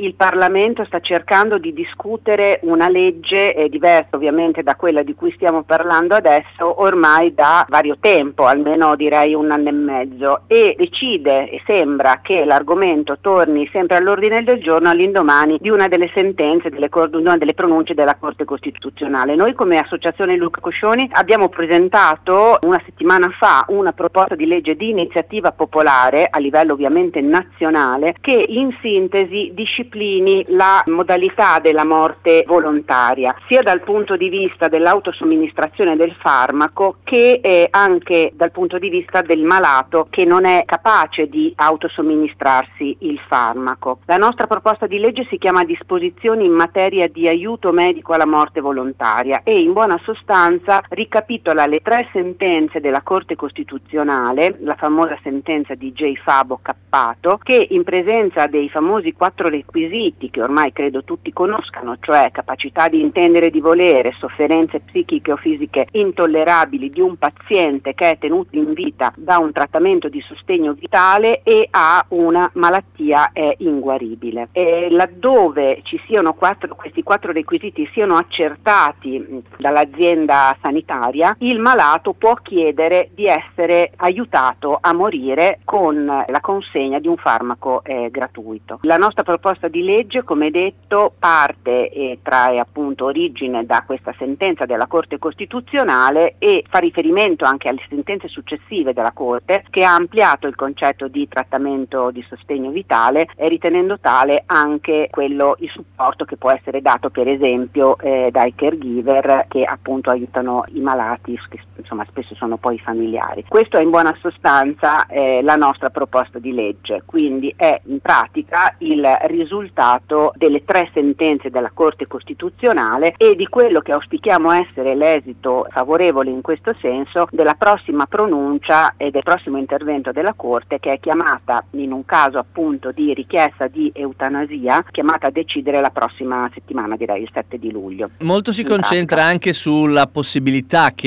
il Parlamento sta cercando di discutere una legge diversa ovviamente da quella di cui stiamo parlando adesso ormai da vario tempo, almeno direi un anno e mezzo, e decide e sembra che l'argomento torni sempre all'ordine del giorno all'indomani di una delle sentenze, una delle pronunce della Corte Costituzionale. Noi come Associazione Luca Coscioni abbiamo presentato una settimana fa una proposta di legge di iniziativa popolare a livello ovviamente nazionale che in sintesi disciplini la modalità della morte volontaria sia dal punto di vista dell'autosomministrazione del farmaco che anche dal punto di vista del malato che non è capace di autosomministrarsi il farmaco. La nostra proposta di legge si chiama Disposizioni in materia di aiuto medico alla morte volontaria e in buona sostanza ricapitola le 3 sentenze della Corte Costituzionale, la famosa sentenza di J. Fabo Cappato, che in presenza dei famosi 4 requisiti che ormai credo tutti conoscano, cioè capacità di intendere e di volere, sofferenze psichiche o fisiche intollerabili di un paziente che è tenuto in vita da un trattamento di sostegno vitale e ha una malattia inguaribile. E laddove ci siano questi 4 requisiti siano accertati dall'azienda sanitaria, il malato può chiedere di essere aiutato a morire con la consegna di un farmaco gratuito. La nostra proposta di legge, come detto, parte e trae appunto origine da questa sentenza della Corte Costituzionale e fa riferimento anche alle sentenze successive della Corte, che ha ampliato il concetto di trattamento di sostegno vitale ritenendo tale anche il supporto che può essere dato per esempio dai caregiver che appunto aiutano i malati, che insomma spesso sono poi i familiari. Questo è in buona sostanza la nostra proposta di legge, quindi è in pratica il risultato delle 3 sentenze della Corte Costituzionale e di quello che auspichiamo essere l'esito favorevole in questo senso della prossima pronuncia e del prossimo intervento della Corte, che è chiamata, in un caso appunto di richiesta di eutanasia, chiamata a decidere la prossima settimana, direi il 7 di luglio. Molto si concentra anche sulla possibilità che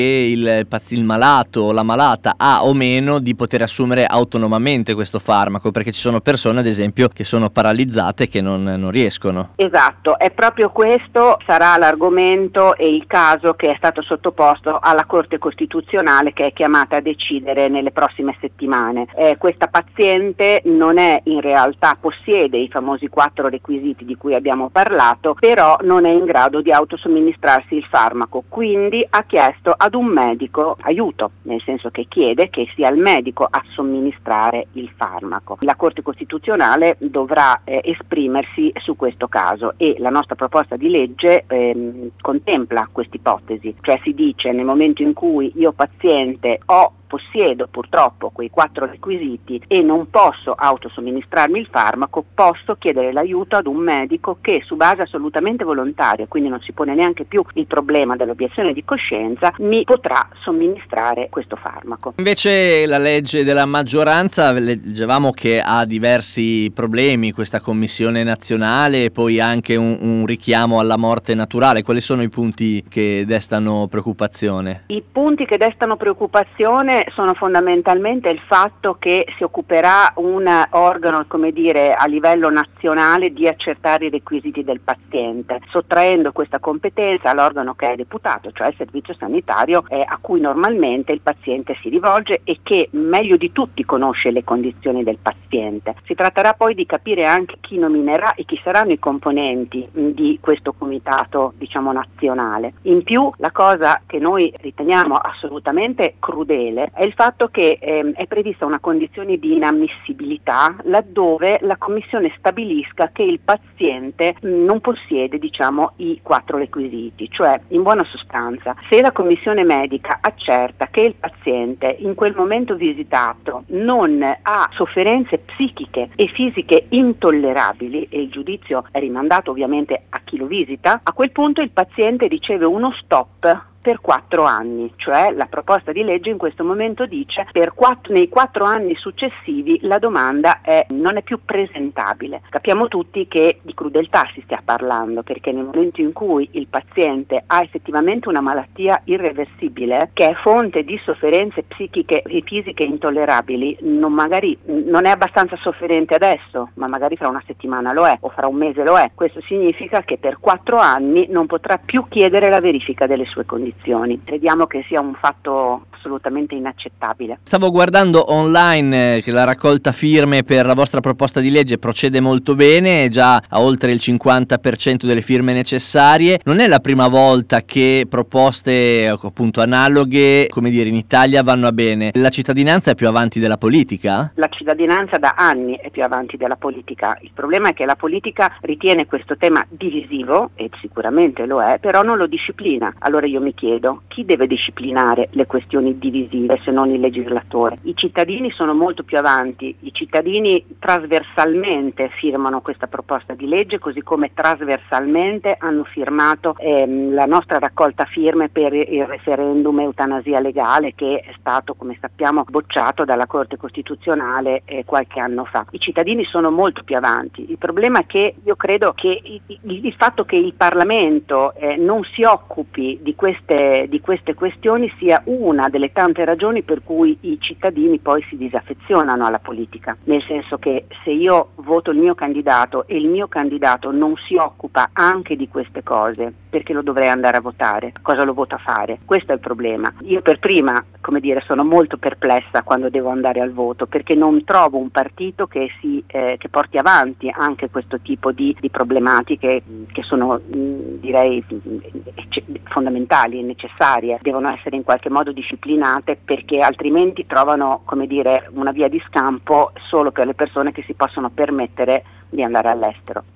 il malato o la malata ha o meno di poter assumere autonomamente questo farmaco, perché ci sono persone ad esempio che sono paralizzate e che non riescono. Esatto, è proprio questo sarà l'argomento e il caso che è stato sottoposto alla Corte Costituzionale, che è chiamata a decidere nelle prossime settimane. Questa paziente non è in realtà, possiede i famosi 4 requisiti di cui abbiamo parlato, però non è in grado di autosomministrarsi il farmaco, quindi ha chiesto ad un medico aiuto, nel senso che chiede che sia il medico a somministrare il farmaco. La Corte Costituzionale dovrà esprimersi su questo caso e la nostra proposta di legge contempla quest'ipotesi, cioè si dice nel momento in cui io paziente possiedo purtroppo quei 4 requisiti e non posso autosomministrarmi il farmaco, posso chiedere l'aiuto ad un medico che su base assolutamente volontaria, quindi non si pone neanche più il problema dell'obiezione di coscienza, mi potrà somministrare questo farmaco. Invece la legge della maggioranza, leggevamo che ha diversi problemi, questa commissione nazionale e poi anche un richiamo alla morte naturale. Quali sono i punti che destano preoccupazione? I punti che destano preoccupazione sono fondamentalmente il fatto che si occuperà un organo, come dire, a livello nazionale di accertare i requisiti del paziente, sottraendo questa competenza all'organo che è deputato, cioè il servizio sanitario a cui normalmente il paziente si rivolge e che meglio di tutti conosce le condizioni del paziente. Si tratterà poi di capire anche chi nominerà e chi saranno i componenti di questo comitato, diciamo, nazionale. In più, la cosa che noi riteniamo assolutamente crudele è il fatto che è prevista una condizione di inammissibilità laddove la Commissione stabilisca che il paziente non possiede, diciamo, i 4 requisiti, cioè in buona sostanza se la Commissione medica accerta che il paziente in quel momento visitato non ha sofferenze psichiche e fisiche intollerabili e il giudizio è rimandato ovviamente a chi lo visita, a quel punto il paziente riceve uno stop per 4 anni, cioè la proposta di legge in questo momento dice nei 4 anni successivi la domanda non è più presentabile. Capiamo tutti che di crudeltà si stia parlando, perché nel momento in cui il paziente ha effettivamente una malattia irreversibile che è fonte di sofferenze psichiche e fisiche intollerabili, magari non è abbastanza sofferente adesso, ma magari fra una settimana lo è o fra un mese lo è. Questo significa che per 4 anni non potrà più chiedere la verifica delle sue condizioni. Crediamo che sia un fatto assolutamente inaccettabile. Stavo guardando online che la raccolta firme per la vostra proposta di legge procede molto bene, già a oltre il 50% delle firme necessarie. Non è la prima volta che proposte appunto analoghe, come dire, in Italia vanno a bene. La cittadinanza è più avanti della politica? La cittadinanza da anni è più avanti della politica. Il problema è che la politica ritiene questo tema divisivo, e sicuramente lo è, però non lo disciplina. Allora io mi chiedo, chi deve disciplinare le questioni divisive se non il legislatore? I cittadini sono molto più avanti, i cittadini trasversalmente firmano questa proposta di legge, così come trasversalmente hanno firmato la nostra raccolta firme per il referendum eutanasia legale, che è stato, come sappiamo, bocciato dalla Corte Costituzionale qualche anno fa. I cittadini sono molto più avanti. Il problema è che io credo che il fatto che il Parlamento non si occupi di queste questioni sia una delle tante ragioni per cui i cittadini poi si disaffezionano alla politica, nel senso che se io voto il mio candidato e il mio candidato non si occupa anche di queste cose, perché lo dovrei andare a votare? Cosa lo voto a fare? Questo è il problema. Io per prima, sono molto perplessa quando devo andare al voto, perché non trovo un partito che porti avanti anche questo tipo di problematiche che sono direi fondamentali e necessarie, devono essere in qualche modo disciplinate, perché altrimenti trovano una via di scampo solo per le persone che si possono permettere di andare all'estero.